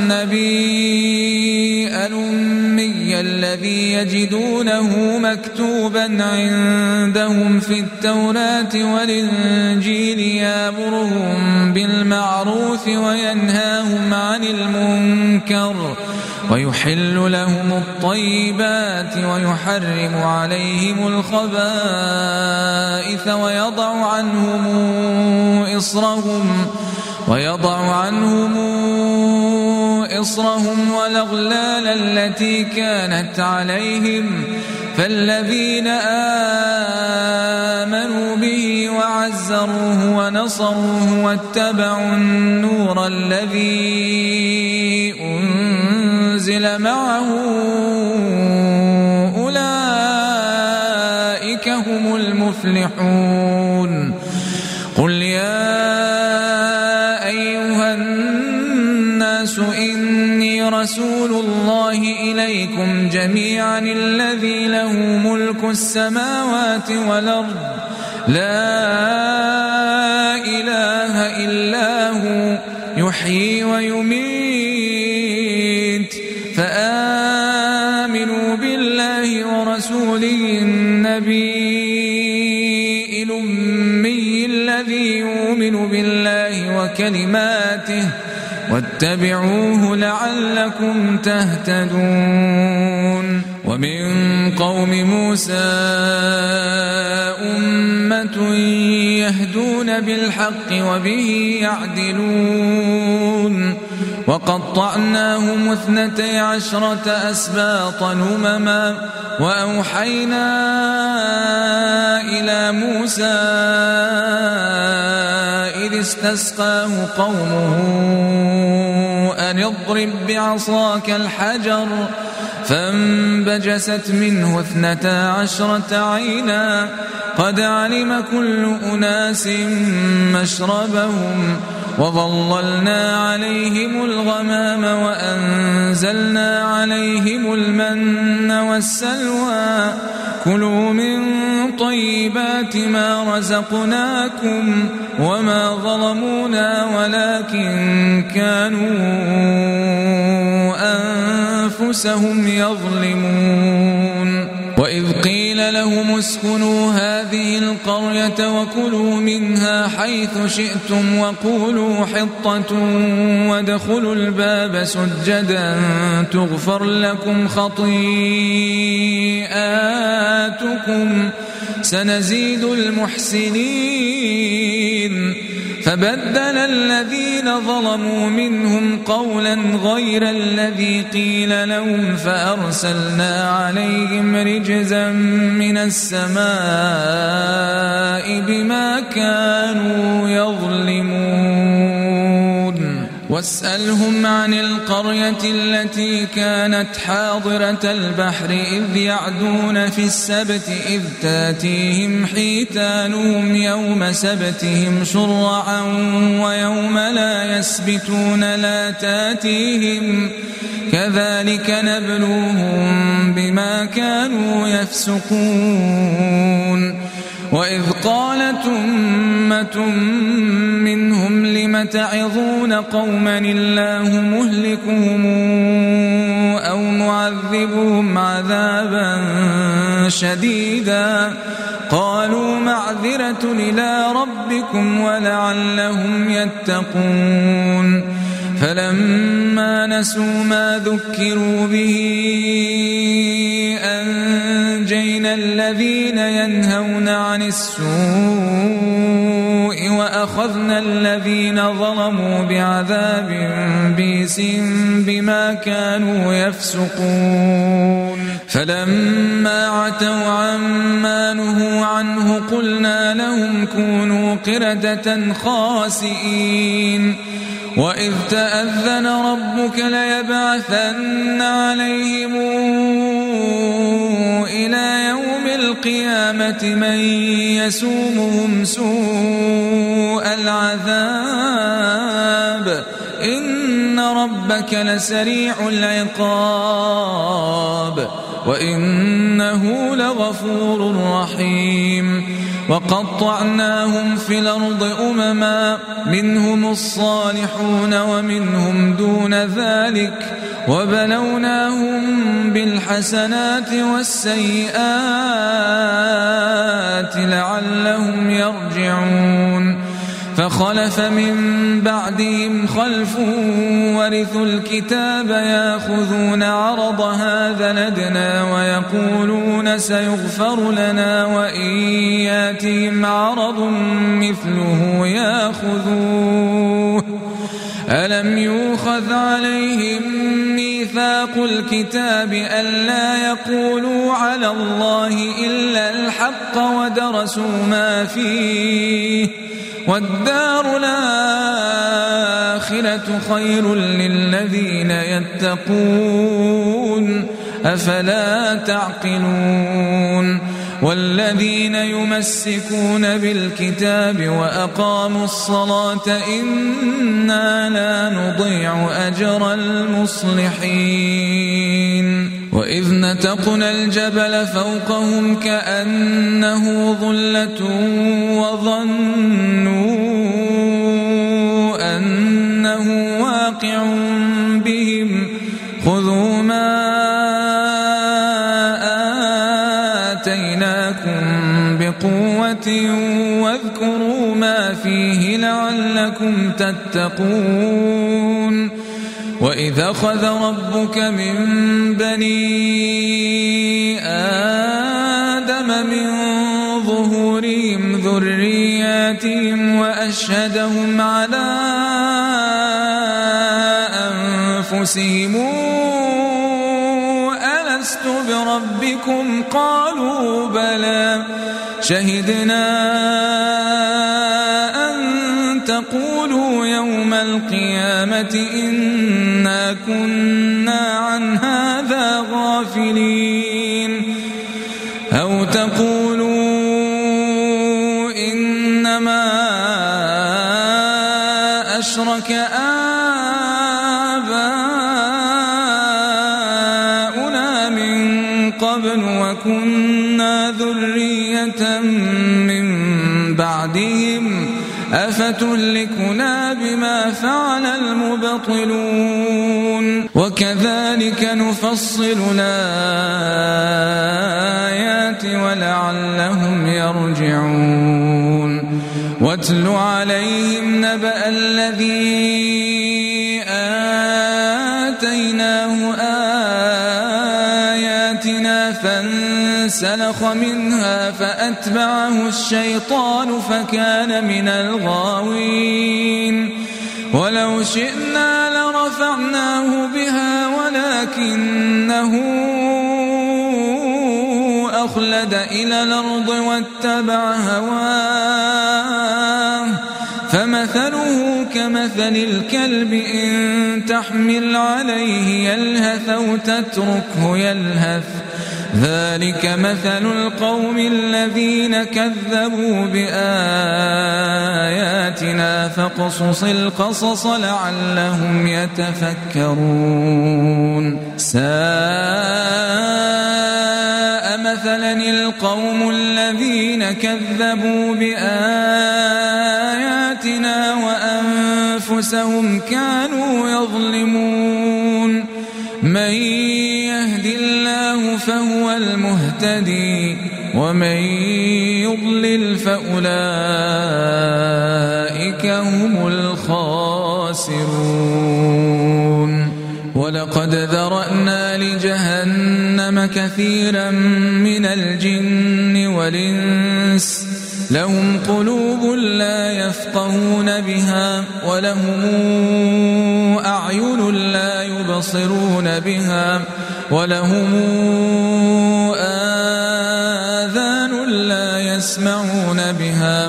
النبي الأمي الذي يجدونه مكتوبا عندهم في التوراة والإنجيل يأمرهم بالمعروف وينهاهم عن المنكر ويحل لهم الطيبات ويحرم عليهم الخبائث ويضع عنهم إصرهم ويضع عنهم إصرهم والأغلال التي كانت عليهم فالذين آمنوا به وعزروه ونصروه واتبعوا النور الذي أنزل معه أولئك هم المفلحون قل يا أيها الناس إني رسول الله إليكم جميعا الذي له ملك السماوات والأرض لا إله إلا هو يحيي ويميت فآمنوا بالله ورسوله النبي الأمي الذي يؤمن بالله وكلماته واتبعوه لعلكم تهتدون ومن قوم موسى أمة يهدون بالحق وبه يعدلون وقطعناهم اثنتي عشرة أسباطا أمما وأوحينا إلى موسى إذ استسقاه قومه أن اضرب بعصاك الحجر فانبجست منه اثنتا عشرة عينا قد علم كل أناس مشربهم وظللنا عليهم الغمام وأنزلنا عليهم المن والسلوى كلوا من طيبات ما رزقناكم وما ظلمونا ولكن كانوا أنفسهم يظلمون وإذ قيل لهم اسكنوا هذه القرية وكلوا منها حيث شئتم وقولوا حطة وادخلوا الباب سجدا تغفر لكم خطيئاتكم سنزيد المحسنين فبدل الذين ظلموا منهم قولا غير الذي قيل لهم فأرسلنا عليهم رجزا من السماء بما كانوا يظلمون واسألهم عن القرية التي كانت حاضرة البحر إذ يعدون في السبت إذ تاتيهم حيتانهم يوم سبتهم شرعا ويوم لا يسبتون لا تاتيهم كذلك نبلوهم بما كانوا يفسقون وإذ قالت أمة منهم لم تعظون قوما الله مهلكهم أو معذبهم عذابا شديدا قالوا معذرة إلى ربكم ولعلهم يتقون فلما نسوا ما ذكروا به أنجينا الذين ينهون عن السوء وأخذنا الذين ظلموا بعذاب بئس بما كانوا يفسقون فلما عتوا عما نهوا عنه قلنا لهم كونوا قردة خاسئين وإذ تأذن ربك ليبعثن عليهم إلى يوم القيامة من يسومهم سوء العذاب إن ربك لسريع العقاب وإنه لغفور رحيم وقطعناهم في الأرض أمما منهم الصالحون ومنهم دون ذلك وبلوناهم بالحسنات والسيئات لعلهم يرجعون فخلف من بعدهم خلف ورثوا الكتاب يأخذون عرض هذا الأدنى ويقولون سيغفر لنا وإن ياتهم عرض مثله يأخذوه ألم يؤخذ عليهم ميثاق الكتاب ألا يقولوا على الله إلا الحق ودرسوا ما فيه والدار الآخرة خير للذين يتقون أفلا تعقلون والذين يمسكون بالكتاب وأقاموا الصلاة إنا لا نضيع أجر المصلحين وإذ نتقنا الجبل فوقهم كأنه ظلة وظنوا أنه واقع بهم خذوا ما آتيناكم بقوة واذكروا ما فيه لعلكم تتقون وإذ أخذ ربك من بني آدم من ظهورهم ذرياتهم وأشهدهم على أنفسهم ألست بربكم قالوا بلى شهدنا أن تقولوا يوم القيامة إنا كنا عن هذا غافلين أو تقولوا إنما أشرك آباؤنا من قبل وكنا ذرية من بعدهم أفتهلكنا بما فعل المبطلون وكذلك نفصل الآيات ولعلهم يرجعون واتل عليهم نبأ الذي آتيناه آياتنا فانظر فانسلخ منها فأتبعه الشيطان فكان من الغاوين ولو شئنا لرفعناه بها ولكنه أخلد إلى الأرض واتبع هواه فمثله كمثل الكلب إن تحمل عليه يلهث أو تتركه يلهث ذلك مثل القوم الذين كذبوا بآياتنا فاقصص القصص لعلهم يتفكرون ساء مثلا القوم الذين كذبوا بآياتنا وأنفسهم كانوا يظلمون من يهد الله فهو المهتدي ومن يضلل فأولئك هم الخاسرون ولقد ذرأنا لجهنم كثيرا من الجن والإنس لهم قلوب لا يفقهون بها ولهم أعين لا يبصرون بها ولهم آذان لا يسمعون بها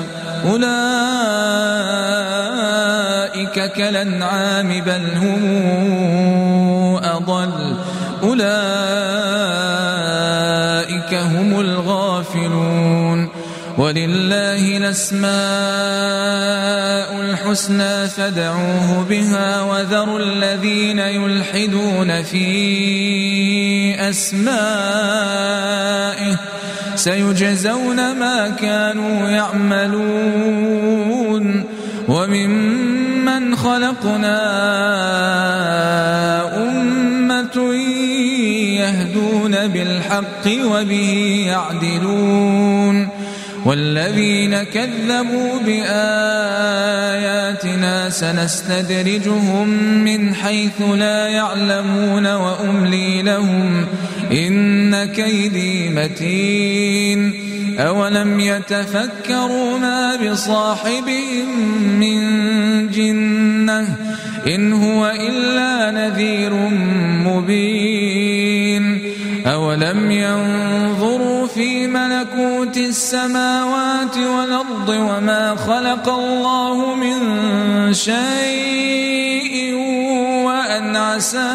أولئك كالأنعام بل هم أضل أولئك هم الغافلون ولله الأسماء الحسنى فادعوه بها وذروا الذين يلحدون في أسمائه سيجزون ما كانوا يعملون وممن خلقنا أمة يهدون بالحق وبه يعدلون والذين كذبوا بآياتنا سنستدرجهم من حيث لا يعلمون وأملي لهم إن كيدي متين أولم يتفكروا ما بصاحبهم من جنة إن هو إلا نذير مبين أولم ينظروا في ملكوت السماوات والأرض وما خلق الله من شيء وأن عسى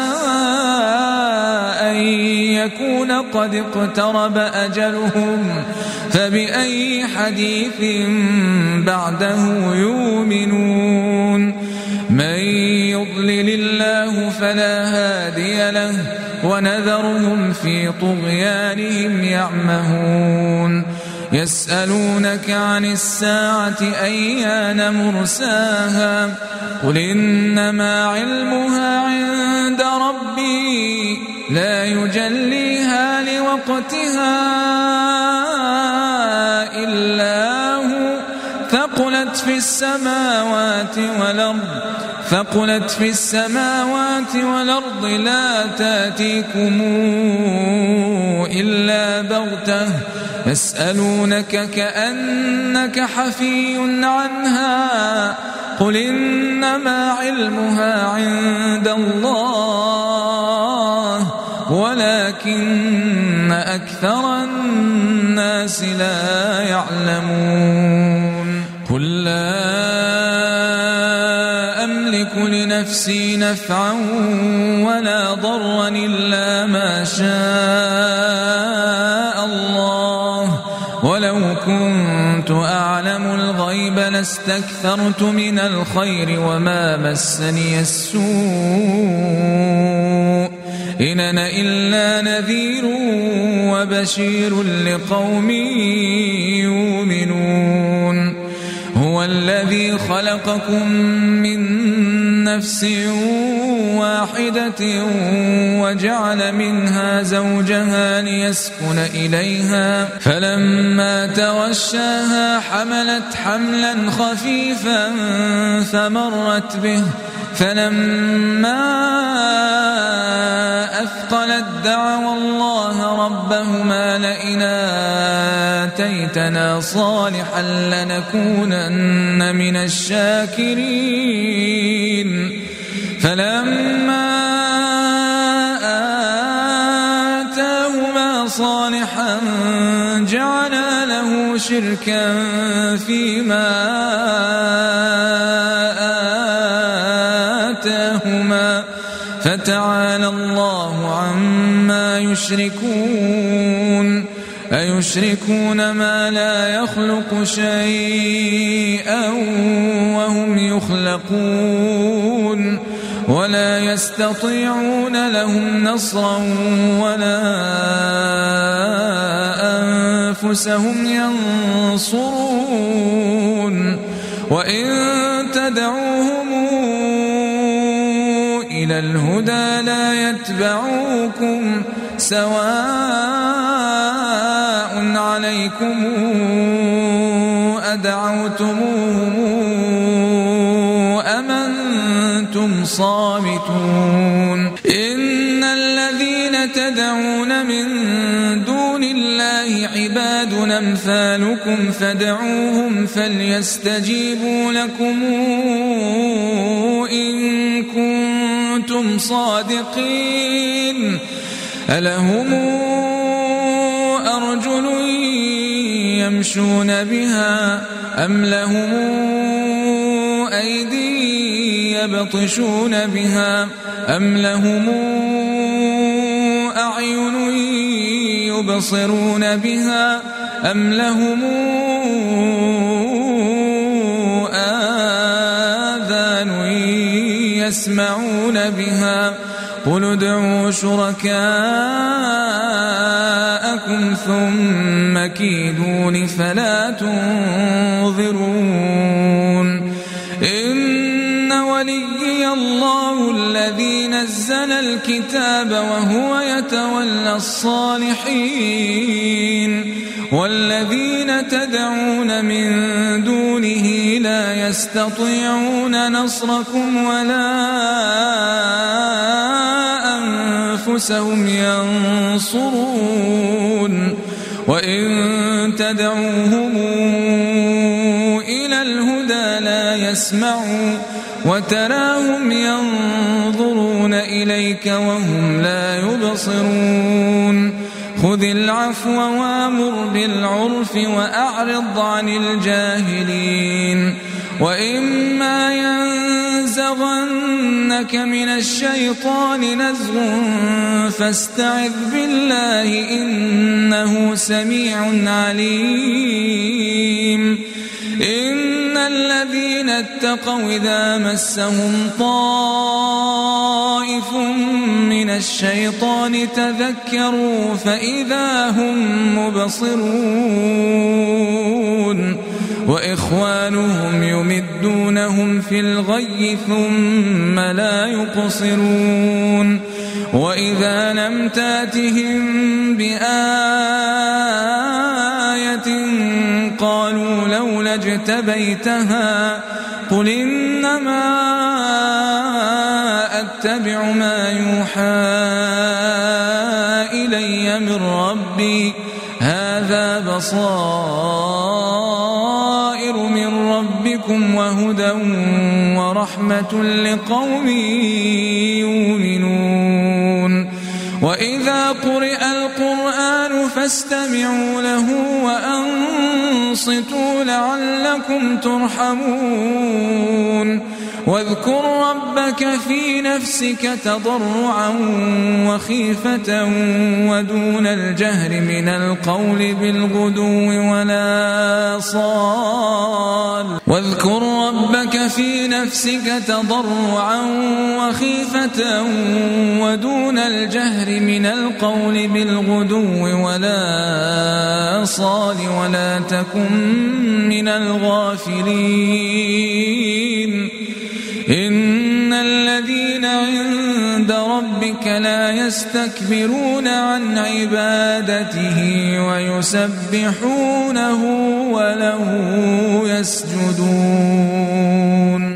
أن يكون قد اقترب أجلهم فبأي حديث بعده يؤمنون من يضلل الله فلا هادي له ونذرهم في طغيانهم يعمهون يسألونك عن الساعة أيان مرساها قل إنما علمها عند ربي لا يجليها لوقتها إلا هو ثقلت في السماوات والأرض ثقلت في السماوات والأرض لا تأتيكم إلا بغتة يسألونك كأنك حفي عنها قل إنما علمها عند الله ولكن أكثر الناس لا يعلمون قل لا أملك لنفسي نفعا ولا ضرا إلا ما شاء الله ولو كنت أعلم الغيب لاستكثرت من الخير وما مسني السوء إن أنا إلا نذير وبشير لقوم يؤمنون هو الذي خلقكم من نفس واحدة وجعل منها زوجها ليسكن إليها فلما تغشاها حملت حملا خفيفا فمرت به فلما أثقلت دعوا الله ربهما لئن آتيتنا صالحا لنكونن من الشاكرين فلما آتاهما صالحا جعلا له شركا فيما آتاهما فتعالى الله عما يشركون أيشركون ما لا يخلق شيئا وهم يخلقون ولا يستطيعون لهم نصرا ولا أنفسهم ينصرون وإن تدعوهم إلى الهدى لا يتبعوكم سواء عليكم أدعوتموهم أم أنتم صامتون إن الذين تدعون من دون الله عباد أمثالكم فادعوهم فليستجيبوا لكم إن كنتم صادقين ألهم أرجل يمشون بها أم لهم أيدي يبطشون بها أم لهم أعين يبصرون بها أم لهم آذان يسمعون بها قل ادعوا شركاءكم ثم كيدون فلا تنظرون إن وليي الله الذي نزل الكتاب وهو يتولى الصالحين والذين تدعون من دونه لا يستطيعون نصركم ولا أنفسهم ينصرون وإن تدعوهم إلى الهدى لا يسمعوا وتراهم ينظرون إليك وهم لا يبصرون خذ العفو وامر بالعرف وأعرض عن الجاهلين وإما ينزغنك من الشيطان نزغ فاستعذ بالله إنه سميع عليم إن الذين اتقوا إذا مسهم طائف من الشيطان تذكروا فإذا هم مبصرون وإخوانهم يمدونهم في الغي ثم لا يقصرون وإذا لم تاتهم بآية قالوا لولا اجتبيتها قل إنما أتبع ما يوحى إلي من ربي هذا بصائر من ربكم وهدى ورحمة لقوم يؤمنون وإذا قرئ القرآن فاستمعوا له وأنصتوا لعلكم ترحمون واذكر ربك في نفسك تضرعا وخيفة ودون الجهر من القول بالغدو ولا صال واذكر ربك في نفسك تضرعا وخيفة ودون الجهر من القول بالغدو ولا صال ولا تكن من الغافلين إن الذين عند ربك لا يستكبرون عن عبادته ويسبحونه وله يسجدون